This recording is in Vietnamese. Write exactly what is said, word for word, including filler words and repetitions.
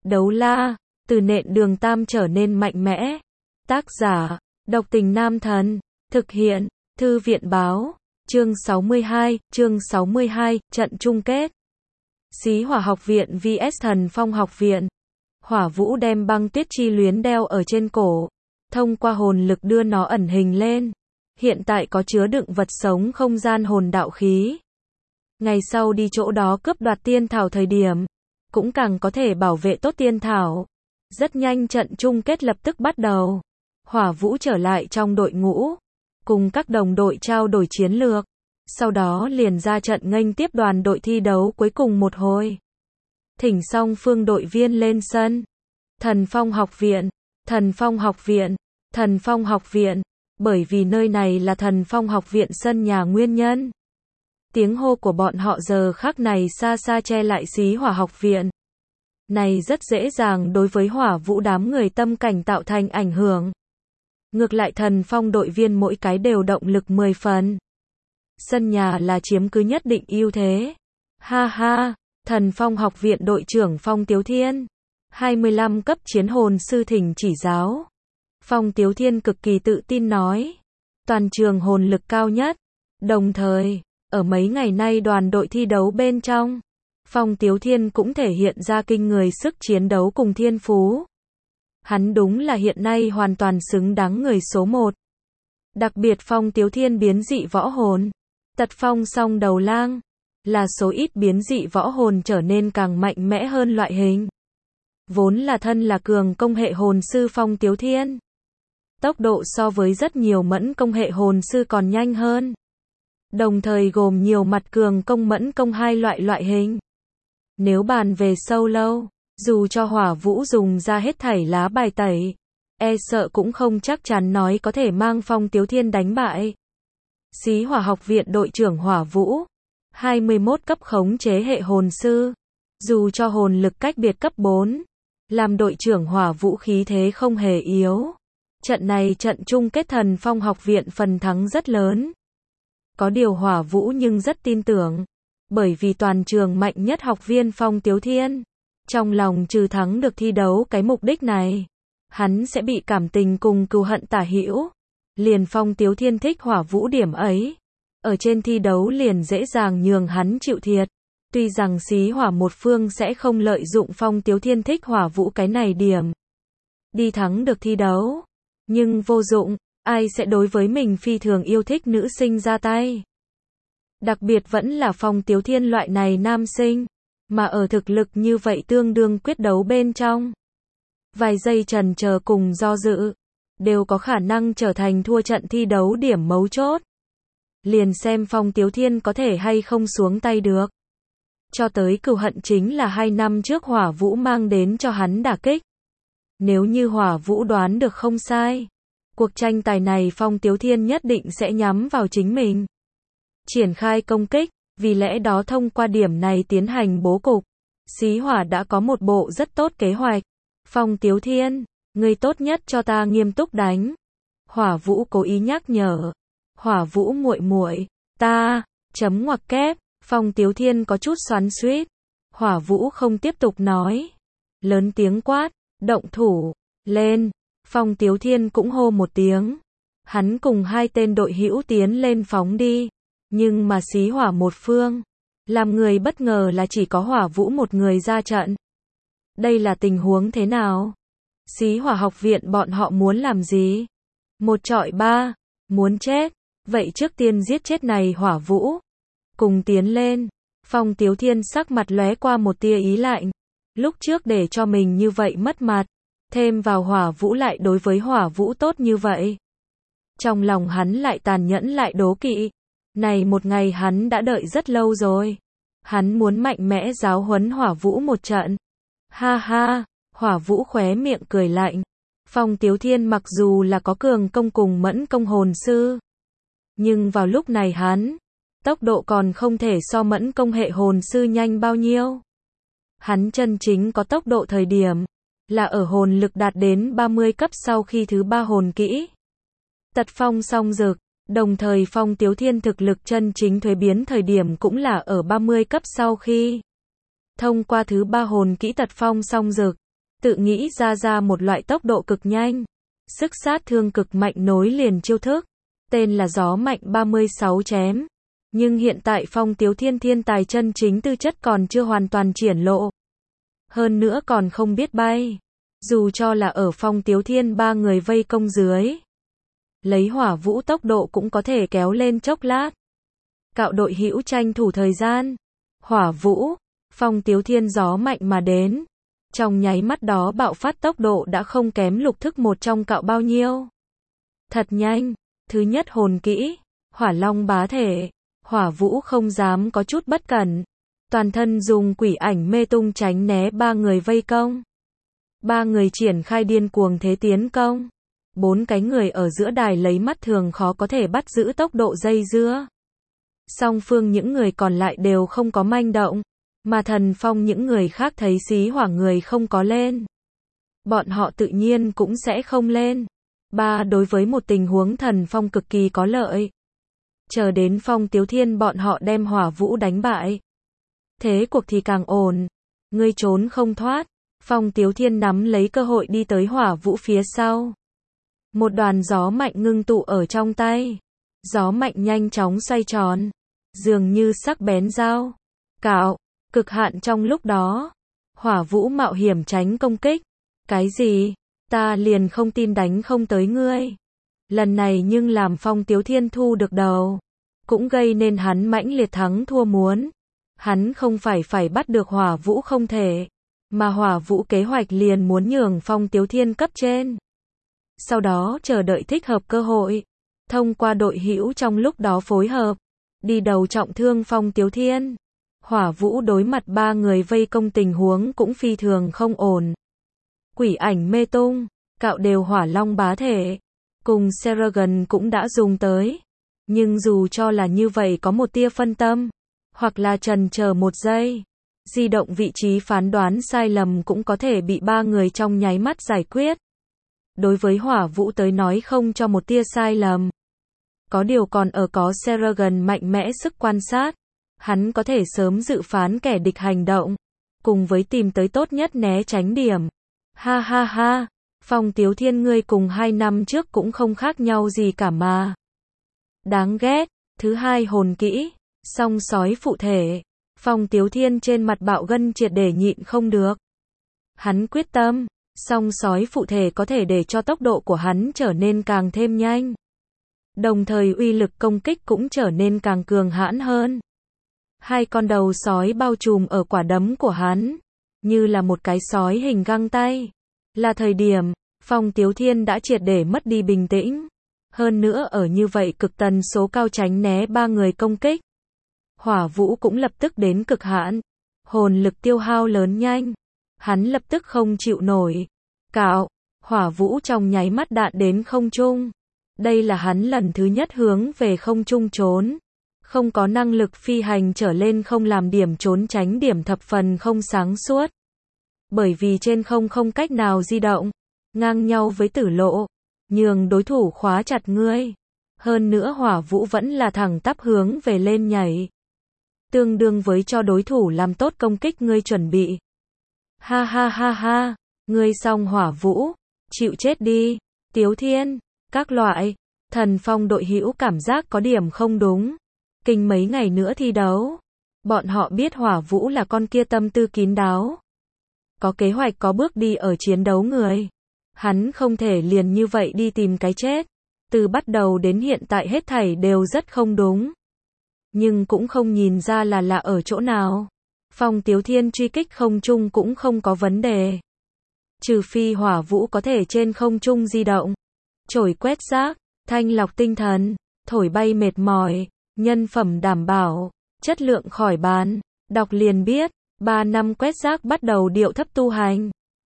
Đấu la, từ nện đường tam trở nên mạnh mẽ. Tác giả, độc tình nam thần. Thực hiện, thư viện báo. Chương sáu mươi hai, chương sáu mươi hai, trận chung kết. Xí Hỏa học viện vs Thần Phong học viện. Hỏa Vũ đem băng tuyết chi luyến đeo ở trên cổ, thông qua hồn lực đưa nó ẩn hình lên. Hiện tại có chứa đựng vật sống không gian hồn đạo khí. Ngày sau đi chỗ đó cướp đoạt tiên thảo thời điểm, cũng càng có thể bảo vệ tốt tiên thảo. Rất nhanh trận chung kết lập tức bắt đầu. Hỏa Vũ trở lại trong đội ngũ, cùng các đồng đội trao đổi chiến lược. Sau đó liền ra trận nghênh tiếp đoàn đội thi đấu cuối cùng một hồi. Thỉnh song phương đội viên lên sân. Thần Phong học viện, Thần Phong học viện, Thần Phong học viện. Bởi vì nơi này là Thần Phong học viện sân nhà nguyên nhân, tiếng hô của bọn họ giờ khắc này xa xa che lại Xí Hỏa học viện. Này rất dễ dàng đối với Hỏa Vũ đám người tâm cảnh tạo thành ảnh hưởng. Ngược lại Thần Phong đội viên mỗi cái đều động lực mười phần. Sân nhà là chiếm cứ nhất định ưu thế. Ha ha, Thần Phong học viện đội trưởng Phong Tiếu Thiên, hai mươi lăm cấp chiến hồn sư thỉnh chỉ giáo. Phong Tiếu Thiên cực kỳ tự tin nói, toàn trường hồn lực cao nhất. Đồng thời, ở mấy ngày nay đoàn đội thi đấu bên trong, Phong Tiếu Thiên cũng thể hiện ra kinh người sức chiến đấu cùng thiên phú. Hắn đúng là hiện nay hoàn toàn xứng đáng người số một. Đặc biệt Phong Tiếu Thiên biến dị võ hồn, Tật Phong song đầu lang, là số ít biến dị võ hồn trở nên càng mạnh mẽ hơn loại hình. Vốn là thân là cường công hệ hồn sư Phong Tiếu Thiên, tốc độ so với rất nhiều mẫn công hệ hồn sư còn nhanh hơn. Đồng thời gồm nhiều mặt cường công mẫn công hai loại loại hình. Nếu bàn về sâu lâu, dù cho Hỏa Vũ dùng ra hết thảy lá bài tẩy, e sợ cũng không chắc chắn nói có thể mang Phong Tiếu Thiên đánh bại. Xí Hỏa học viện đội trưởng Hỏa Vũ, hai mươi mốt cấp khống chế hệ hồn sư, dù cho hồn lực cách biệt cấp bốn, làm đội trưởng Hỏa Vũ khí thế không hề yếu. Trận này trận chung kết Thần Phong học viện phần thắng rất lớn. Có điều Hỏa Vũ nhưng rất tin tưởng, bởi vì toàn trường mạnh nhất học viên Phong Tiếu Thiên, trong lòng trừ thắng được thi đấu cái mục đích này, hắn sẽ bị cảm tình cùng cừu hận tả hữu. Liền Phong Tiếu Thiên thích Hỏa Vũ điểm ấy, ở trên thi đấu liền dễ dàng nhường hắn chịu thiệt. Tuy rằng Xí Hỏa một phương sẽ không lợi dụng Phong Tiếu Thiên thích Hỏa Vũ cái này điểm đi thắng được thi đấu, nhưng vô dụng, ai sẽ đối với mình phi thường yêu thích nữ sinh ra tay. Đặc biệt vẫn là Phong Tiếu Thiên loại này nam sinh, mà ở thực lực như vậy tương đương quyết đấu bên trong, vài giây chần chờ cùng do dự, đều có khả năng trở thành thua trận thi đấu điểm mấu chốt. Liền xem Phong Tiếu Thiên có thể hay không xuống tay được. Cho tới cừu hận chính là hai năm trước Hỏa Vũ mang đến cho hắn đả kích. Nếu như Hỏa Vũ đoán được không sai, cuộc tranh tài này Phong Tiếu Thiên nhất định sẽ nhắm vào chính mình, triển khai công kích, vì lẽ đó thông qua điểm này tiến hành bố cục. Xí Hỏa đã có một bộ rất tốt kế hoạch. Phong Tiếu Thiên, ngươi tốt nhất cho ta nghiêm túc đánh. Hỏa Vũ cố ý nhắc nhở. Hỏa Vũ muội muội, ta, chấm ngoặc kép. Phong Tiếu Thiên có chút xoắn xuýt. Hỏa Vũ không tiếp tục nói, lớn tiếng quát, động thủ, lên. Phong Tiếu Thiên cũng hô một tiếng. Hắn cùng hai tên đội hữu tiến lên phóng đi. Nhưng mà Xí Hỏa một phương, làm người bất ngờ là chỉ có Hỏa Vũ một người ra trận. Đây là tình huống thế nào? Xí Hỏa học viện bọn họ muốn làm gì? Một trọi ba, muốn chết. Vậy trước tiên giết chết này Hỏa Vũ. Cùng tiến lên. Phong Tiếu Thiên sắc mặt lóe qua một tia ý lạnh. Lúc trước để cho mình như vậy mất mặt, thêm vào Hỏa Vũ lại đối với Hỏa Vũ tốt như vậy, trong lòng hắn lại tàn nhẫn lại đố kỵ. Này một ngày hắn đã đợi rất lâu rồi. Hắn muốn mạnh mẽ giáo huấn Hỏa Vũ một trận. Ha ha, Hỏa Vũ khóe miệng cười lạnh. Phong Tiếu Thiên mặc dù là có cường công cùng mẫn công hồn sư, nhưng vào lúc này hắn, tốc độ còn không thể so mẫn công hệ hồn sư nhanh bao nhiêu. Hắn chân chính có tốc độ thời điểm, là ở hồn lực đạt đến ba mươi cấp sau khi thứ ba hồn kỹ. Tật Phong song dực. Đồng thời Phong Tiếu Thiên thực lực chân chính thuế biến thời điểm cũng là ở ba mươi cấp sau khi thông qua thứ ba hồn kỹ Tật Phong song dực. tự nghĩ ra ra một loại tốc độ cực nhanh, sức sát thương cực mạnh nối liền chiêu thức, tên là gió mạnh ba mươi sáu chém. Nhưng hiện tại Phong Tiếu Thiên thiên tài chân chính tư chất còn chưa hoàn toàn triển lộ. Hơn nữa còn không biết bay. Dù cho là ở Phong Tiếu Thiên ba người vây công dưới, lấy hỏa vũ tốc độ cũng có thể kéo lên chốc lát. Cạo đội hữu tranh thủ thời gian. Hỏa vũ, Phong Tiếu Thiên gió mạnh mà đến. Trong nháy mắt đó bạo phát tốc độ đã không kém lục thức một trong cạo bao nhiêu. Thật nhanh. Thứ nhất hồn kỹ, hỏa long bá thể. Hỏa vũ không dám có chút bất cẩn. Toàn thân dùng quỷ ảnh mê tung tránh né ba người vây công. Ba người triển khai điên cuồng thế tiến công. Bốn cái người ở giữa đài lấy mắt thường khó có thể bắt giữ tốc độ dây dưa. Song phương những người còn lại đều không có manh động. Mà Thần Phong những người khác thấy xí hỏa người không có lên. Bọn họ tự nhiên cũng sẽ không lên. Ba đối với một tình huống Thần Phong cực kỳ có lợi. Chờ đến Phong Tiếu Thiên bọn họ đem hỏa vũ đánh bại. Thế cuộc thì càng ổn. Ngươi trốn không thoát. Phong Tiếu Thiên nắm lấy cơ hội đi tới hỏa vũ phía sau. Một đoàn gió mạnh ngưng tụ ở trong tay. Gió mạnh nhanh chóng xoay tròn. Dường như sắc bén dao. Cạo. Cực hạn trong lúc đó. Hỏa vũ mạo hiểm tránh công kích. Cái gì? Ta liền không tin đánh không tới ngươi. Lần này nhưng làm Phong Tiếu Thiên thu được đầu. Cũng gây nên hắn mãnh liệt thắng thua muốn. Hắn không phải phải bắt được hỏa vũ không thể. Mà hỏa vũ kế hoạch liền muốn nhường Phong Tiếu Thiên cấp trên. Sau đó chờ đợi thích hợp cơ hội. Thông qua đội hữu trong lúc đó phối hợp. Đi đầu trọng thương Phong Tiếu Thiên. Hỏa vũ đối mặt ba người vây công tình huống cũng phi thường không ổn. Quỷ ảnh mê tung, cạo đều hỏa long bá thể. Cùng Seragon cũng đã dùng tới. Nhưng dù cho là như vậy có một tia phân tâm. Hoặc là chần chờ một giây. Di động vị trí phán đoán sai lầm cũng có thể bị ba người trong nháy mắt giải quyết. Đối với hỏa vũ tới nói không cho một tia sai lầm. Có điều còn ở có Seragon mạnh mẽ sức quan sát. Hắn có thể sớm dự phán kẻ địch hành động. Cùng với tìm tới tốt nhất né tránh điểm. Ha ha ha. Phong Tiếu Thiên ngươi cùng hai năm trước cũng không khác nhau gì cả mà. Đáng ghét. Thứ hai hồn kỹ. Song sói phụ thể. Phong Tiếu Thiên trên mặt bạo gân triệt để nhịn không được. Hắn quyết tâm. Song sói phụ thể có thể để cho tốc độ của hắn trở nên càng thêm nhanh. Đồng thời uy lực công kích cũng trở nên càng cường hãn hơn. Hai con đầu sói bao trùm ở quả đấm của hắn. Như là một cái sói hình găng tay. Là thời điểm, Phong Tiếu Thiên đã triệt để mất đi bình tĩnh. Hơn nữa ở như vậy cực tần số cao tránh né ba người công kích. Hỏa vũ cũng lập tức đến cực hạn. Hồn lực tiêu hao lớn nhanh. Hắn lập tức không chịu nổi. Cạo. Hỏa vũ trong nháy mắt đạn đến không trung. Đây là hắn lần thứ nhất hướng về không trung trốn. Không có năng lực phi hành trở lên không làm điểm trốn tránh điểm thập phần không sáng suốt. Bởi vì trên không không cách nào di động. Ngang nhau với tử lộ. Nhường đối thủ khóa chặt ngươi. Hơn nữa hỏa vũ vẫn là thẳng tắp hướng về lên nhảy. Tương đương với cho đối thủ làm tốt công kích ngươi chuẩn bị. Ha ha ha ha. Ngươi xong hỏa vũ. Chịu chết đi. Tiếu Thiên. Các loại. Thần Phong đội hữu cảm giác có điểm không đúng. Kinh mấy ngày nữa thi đấu. Bọn họ biết hỏa vũ là con kia tâm tư kín đáo. Có kế hoạch có bước đi ở chiến đấu người. Hắn không thể liền như vậy đi tìm cái chết. Từ bắt đầu đến hiện tại hết thảy đều rất không đúng. Nhưng cũng không nhìn ra là lạ ở chỗ nào. Phong Tiếu Thiên truy kích không trung cũng không có vấn đề. Trừ phi hỏa vũ có thể trên không trung di động. Chổi quét rác, thanh lọc tinh thần, thổi bay mệt mỏi, nhân phẩm đảm bảo, chất lượng khỏi bàn. Đọc liền biết, ba năm quét rác bắt đầu điệu thấp tu hành.